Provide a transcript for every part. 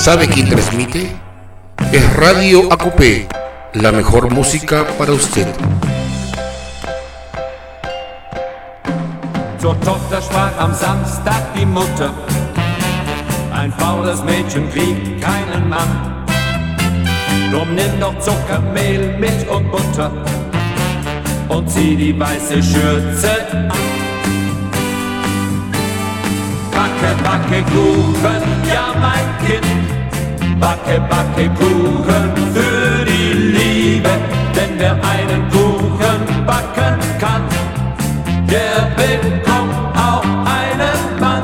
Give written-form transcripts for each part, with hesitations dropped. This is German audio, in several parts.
¿Sabe quién transmite? Es Radio ACUPE, la mejor música para usted. Zur Tochter sprach am Samstag die Mutter: Ein faules Mädchen kriegt keinen Mann. Drum nimm doch Zucker, Mehl, Milch und Butter und zieh die weiße Schürze an. Backe, backe Kuchen, ja mein Kind, backe, backe Kuchen für die Liebe, denn wer einen Kuchen backen kann, der bekommt auch einen Mann.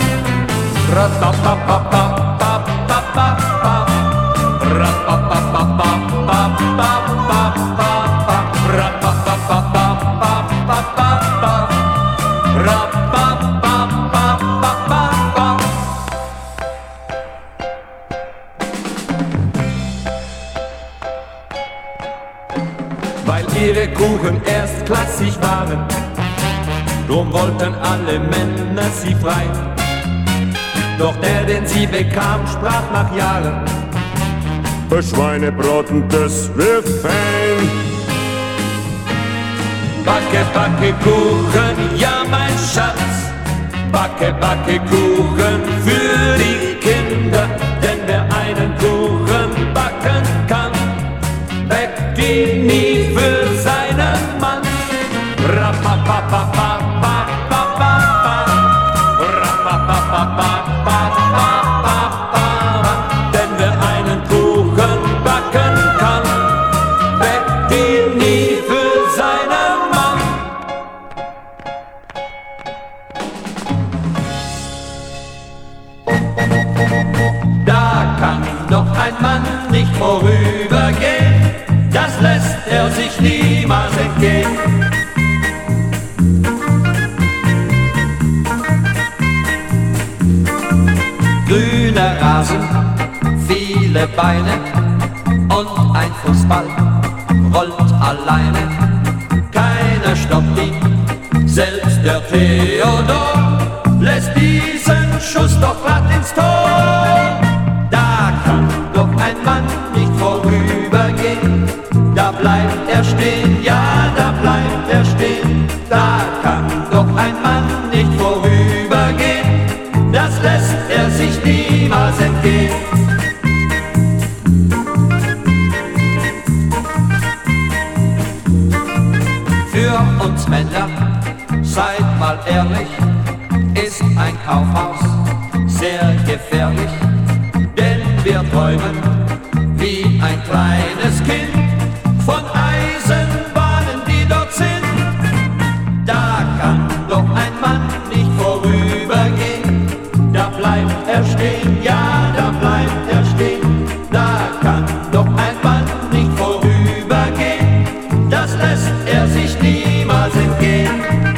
Weil ihre Kuchen erstklassig waren, drum wollten alle Männer sie frei. Doch der, den sie bekam, sprach nach Jahren: Schweinebraten, das wird fein. Backe, backe Kuchen, ja mein Schatz, backe, backe Kuchen für die Kinder, denn wer einen Kuchen backen kann, bäckt ihn nie für seinen Mann. Denn wer einen Kuchen backen kann, bäckt ihn nie für seinen Mann. Da kann doch ein Mann nicht vorübergehen, das lässt er sich niemals entgehen. Grüner Rasen, viele Beine und ein Fußball rollt alleine. Keiner stoppt ihn, selbst der Theodor lässt diesen Schuss doch glatt ins Tor. Da kann doch ein Mann nicht vorübergehen, da bleibt er stehen, ja, da bleibt er stehen. Da kann doch ein Mann nicht vorübergehen, das lässt er sich niemals entgehen. Für uns Männer, seid mal ehrlich, ist ein Kaufhaus sehr gefährlich, denn wir träumen wie ein kleines Kind von Eisenbahnen, die dort sind. Da kann doch ein Mann nicht vorübergehen, da bleibt er stehen, ja, da bleibt er stehen. Da kann doch ein Mann nicht vorübergehen, das lässt er sich niemals entgehen.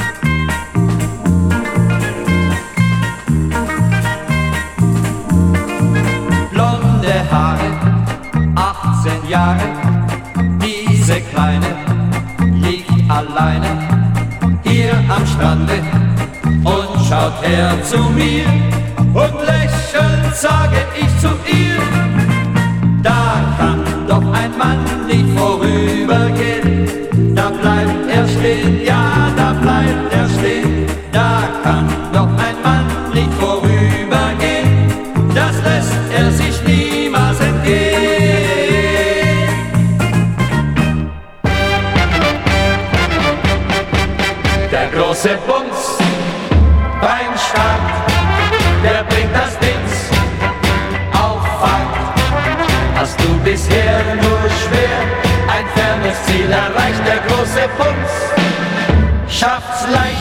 Blonde Haare, 18 Jahre, diese Kleine liegt alleine hier am Strande und schaut her zu mir und lächelnd sage ich zu ihr: Da kann doch ein Mann nicht vorübergehen, da bleibt er stehen, ja, da bleibt er stehen. Da kann doch ein Mann nicht vorübergehen, das lässt er sich niemals entgehen. Der große Bums beim Start, der bringt das Dings auf Fahrt. Hast du bisher nur schwer ein fernes Ziel erreicht, der große Bums schafft's leicht.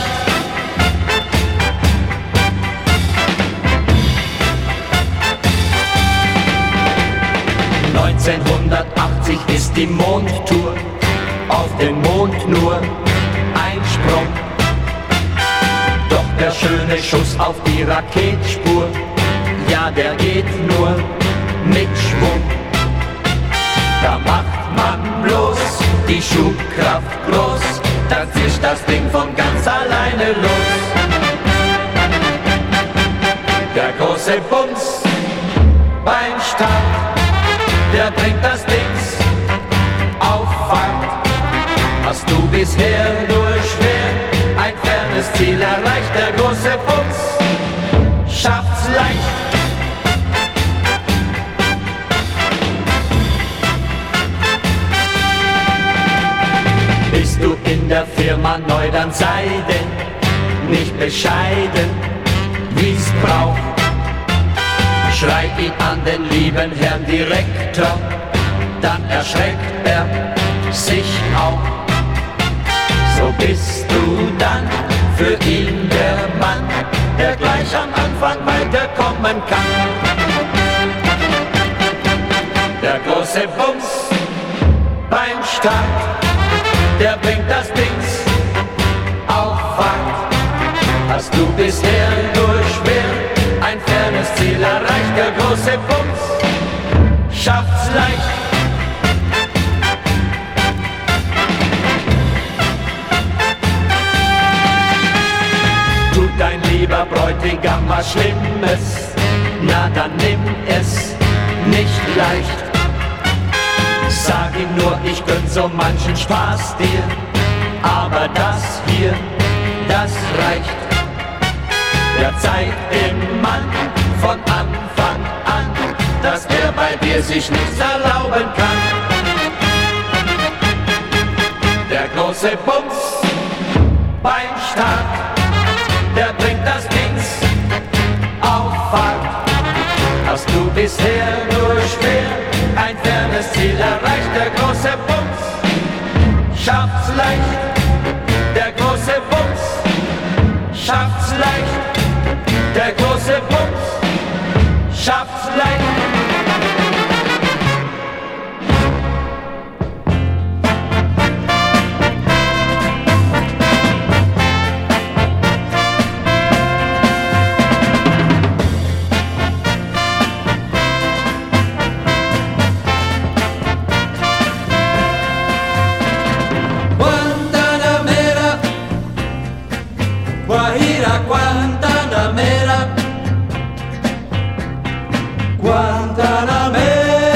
1980 ist die Mondtour, auf den Mond nur ein Sprung. Doch der schöne Schuss auf die Raketspur, ja, der geht nur mit Schwung. Da macht man bloß die Schubkraft groß, dann zischt das Ding von ganz alleine los. Der große Bums beim Start, der bringt das Dings auf Fahrt. Hast du bisher nur schwer ein fernes Ziel erreicht, der große Bums schafft's leicht. Bist du in der Firma neu, dann sei denn nicht bescheiden, wie's braucht. Schrei ihn an den lieben Herrn Direktor, dann erschreckt er sich auch. So bist du dann für ihn der Mann, der gleich am Anfang weiterkommen kann. Der große Bums beim Start, der bringt das Dings auf Fahrt. Hast du bisher nur schwer ein fernes Ziel erreicht, der große Bums schafft's leicht. Tut dein lieber Bräutigam was Schlimmes, na dann nimm es nicht leicht. Sag ihm nur, ich gönn so manchen Spaß dir, aber das hier, das reicht. Der zeigt dem Mann von Anfang an, dass er bei dir sich nichts erlauben kann. Der große Bums beim Start, der bringt das Dings auf Fahrt. Hast du bisher nur schwer ein fernes Ziel erreicht, der große Bums schafft's leicht. Der große Bums schafft's leicht. Der große Bums schafft's leicht. Guantanamera, Guajira, Guantanamera, Guantanamera,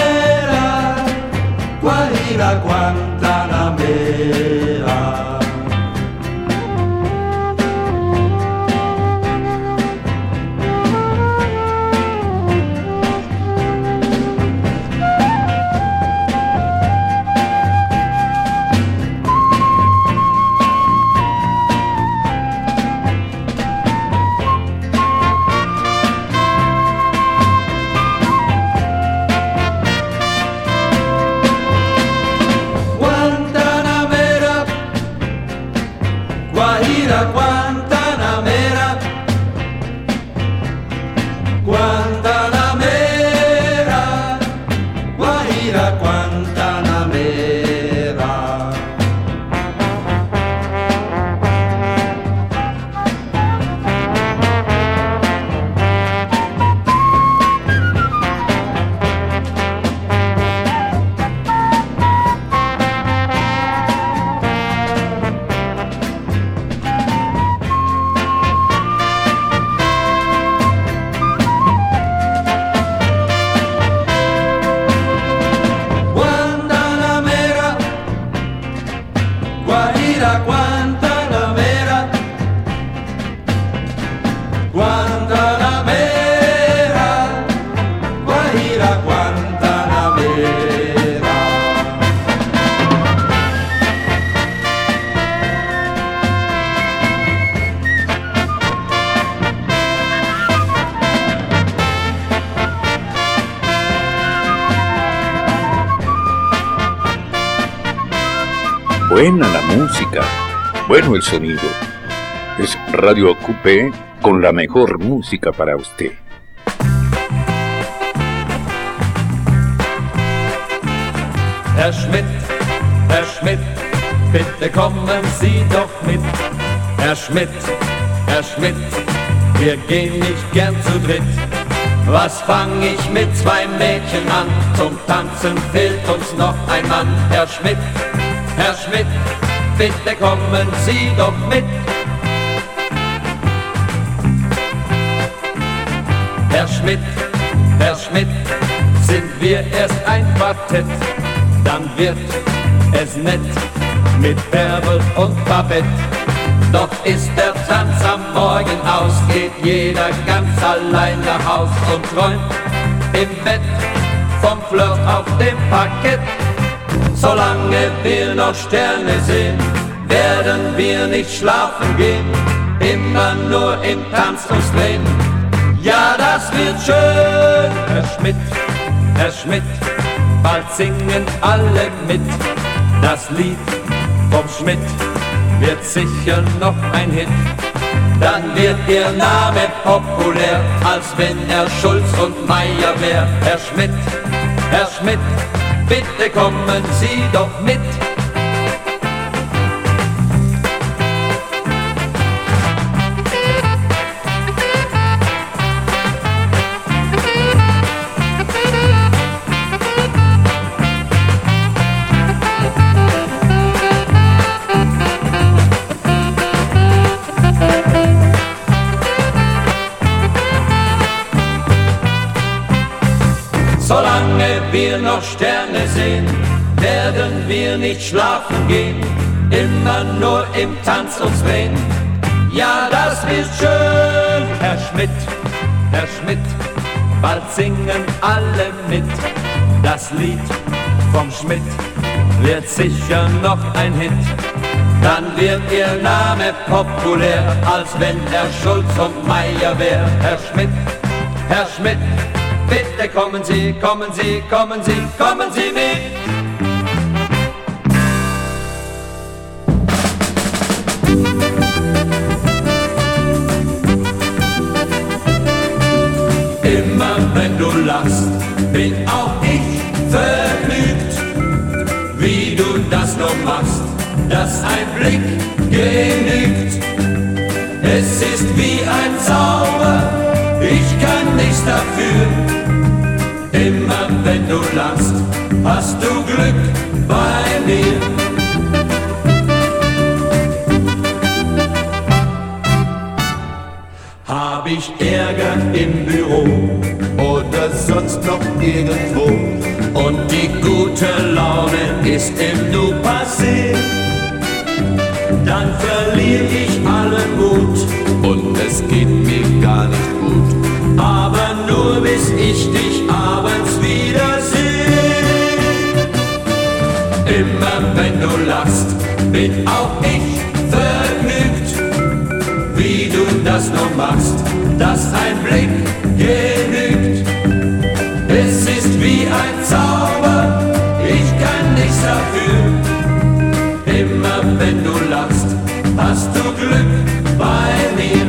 Guajira, Guantanamera. Guantanamera, Guantanamera, Guajira, Guantanamera. Buena la música, bueno el sonido. Es Radio Coupé con la mejor música para usted. Herr Schmidt, bitte kommen Sie doch mit. Herr Schmidt, wir gehen nicht gern zu dritt. Was fang ich mit zwei Mädchen an? Zum Tanzen fehlt uns noch ein Mann. Herr Schmidt, bitte kommen Sie doch mit. Herr Schmidt, sind wir erst ein Quartett, dann wird es nett mit Bärbel und Babette. Doch ist der Tanz am Morgen aus, geht jeder ganz allein nach Haus und träumt im Bett vom Flirt auf dem Parkett. Solange wir noch Sterne sehen, werden wir nicht schlafen gehen, immer nur im Tanz uns drehen. Ja, das wird schön, Herr Schmidt, bald singen alle mit. Das Lied vom Schmidt wird sicher noch ein Hit. Dann wird Ihr Name populär, als wenn er Schulz und Meier wär. Herr Schmidt, bitte kommen Sie doch mit. Solange wir noch Sterne sehen, werden wir nicht schlafen gehen, immer nur im Tanz uns drehen. Ja, das wird schön, Herr Schmidt, bald singen alle mit. Das Lied vom Schmidt wird sicher noch ein Hit. Dann wird Ihr Name populär, als wenn er Schulz und Meier wär. Herr Schmidt, bitte kommen Sie mit. Immer wenn du lachst, bin auch ich vergnügt, wie du das nur machst, dass ein Blick genügt. Es ist wie ein Zauber, ich kann nichts dafür. Immer wenn du lachst, hast du Glück bei mir. Hab ich Ärger im Büro oder sonst noch irgendwo und die gute Laune ist im Nu passé, dann verliere ich allen Mut und es geht mir gar nicht gut, aber nur bis ich dich abends wiedersehe. Immer wenn du lachst, bin auch ich vergnügt, wie du das nur machst, dass ein Blick genügt. Es ist wie ein Zauber, ich kann nichts dafür. Immer wenn du lachst, hast du Glück bei mir.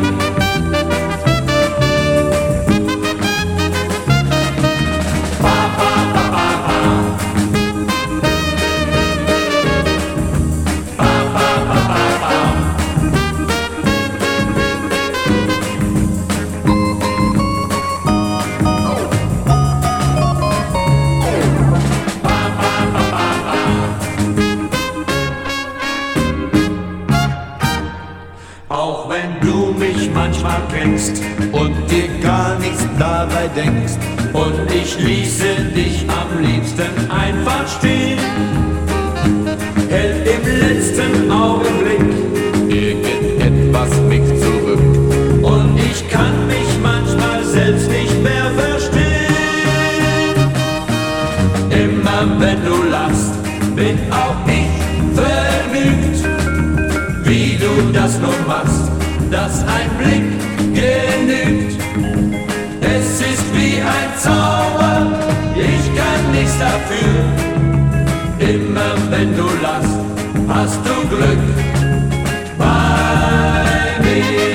Auch wenn du mich manchmal kennst und dir gar nichts dabei denkst und ich ließe dich am liebsten einfach stehen, hält im letzten Augenblick irgendetwas mich zurück und ich kann mich manchmal selbst nicht mehr verstehen. Immer wenn du lachst, bin auch ich vergnügt, wie du das nur machst, dass ein Blick genügt. Es ist wie ein Zauber, ich kann nichts dafür. Immer wenn du lachst, hast du Glück bei mir.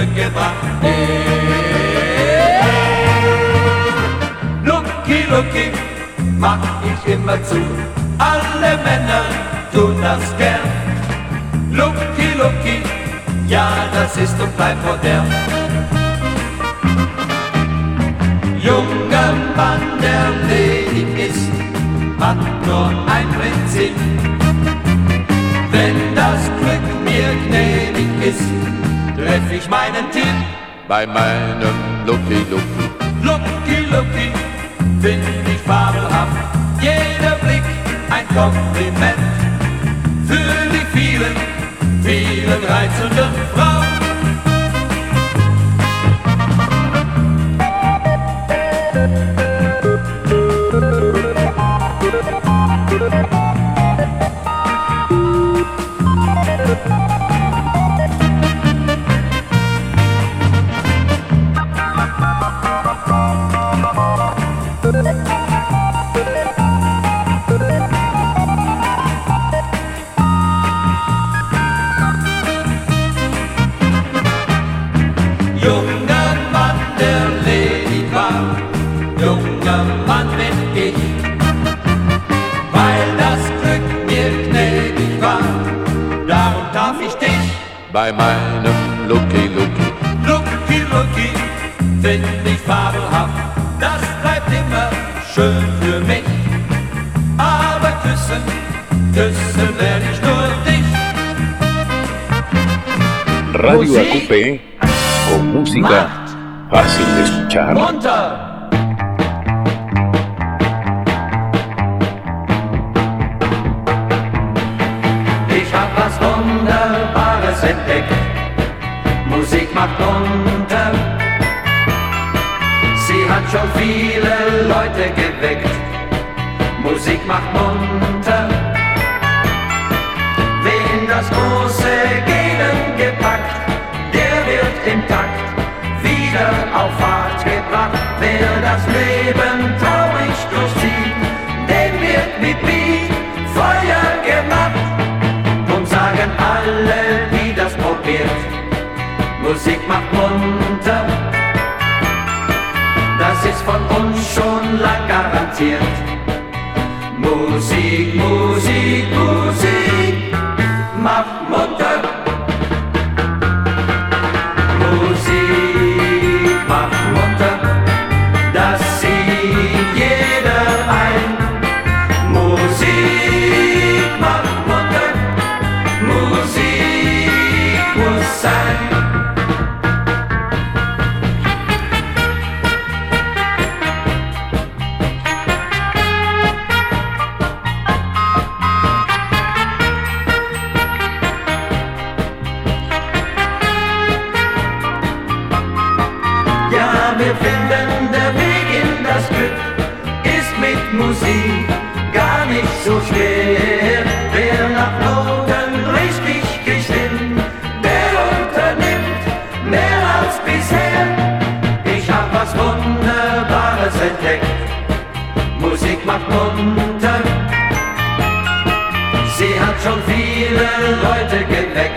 zurückgebracht. Lucky, Lucky, mach ich immer zu, alle Männer tun das gern. Lucky, Lucky, ja, das ist und bleibt modern. Junger Mann, der ledig ist, hat nur ein Prinzip. Wenn das Glück mir gnädig ist, treff ich meinen Tipp. Bei meinem Lucky Lucky. Lucky, Lucky, find ich fabelhaft. Jeder Blick ein Kompliment für die vielen, vielen reizenden Frauen. Junger Mann, der ledig war, junger Mann bin ich. Weil das Glück mir gnädig war, darum darf ich dich. Bei meinem Lucky Lucky. Lucky, Lucky, find ich fabelhaft. Das bleibt immer schön für mich. Aber küssen, küssen werde ich nur dich. Radio AQP con música fácil de escuchar. Munter! Ich hab was Wunderbares entdeckt. Musik macht munter. Sie hat schon viele Leute geweckt. Musik macht munter. Wen das große Gehen gepackt, der wird im Takt wieder auf Fahrt gebracht. Wer das Leben traurig durchzieht, dem wird mit Beat Feuer gemacht. Drum sagen alle, die das probiert, Musik macht munter. Das ist von uns schon lang garantiert. Musik, Musik, Musik macht munter. Musik macht munter, das sieht jeder ein. Musik macht munter, Musik muss sein. Wir finden, der Weg in das Glück ist mit Musik gar nicht so schwer. Wer nach Noten richtig gestimmt, der unternimmt mehr als bisher. Ich hab was Wunderbares entdeckt. Musik macht munter. Sie hat schon viele Leute geweckt.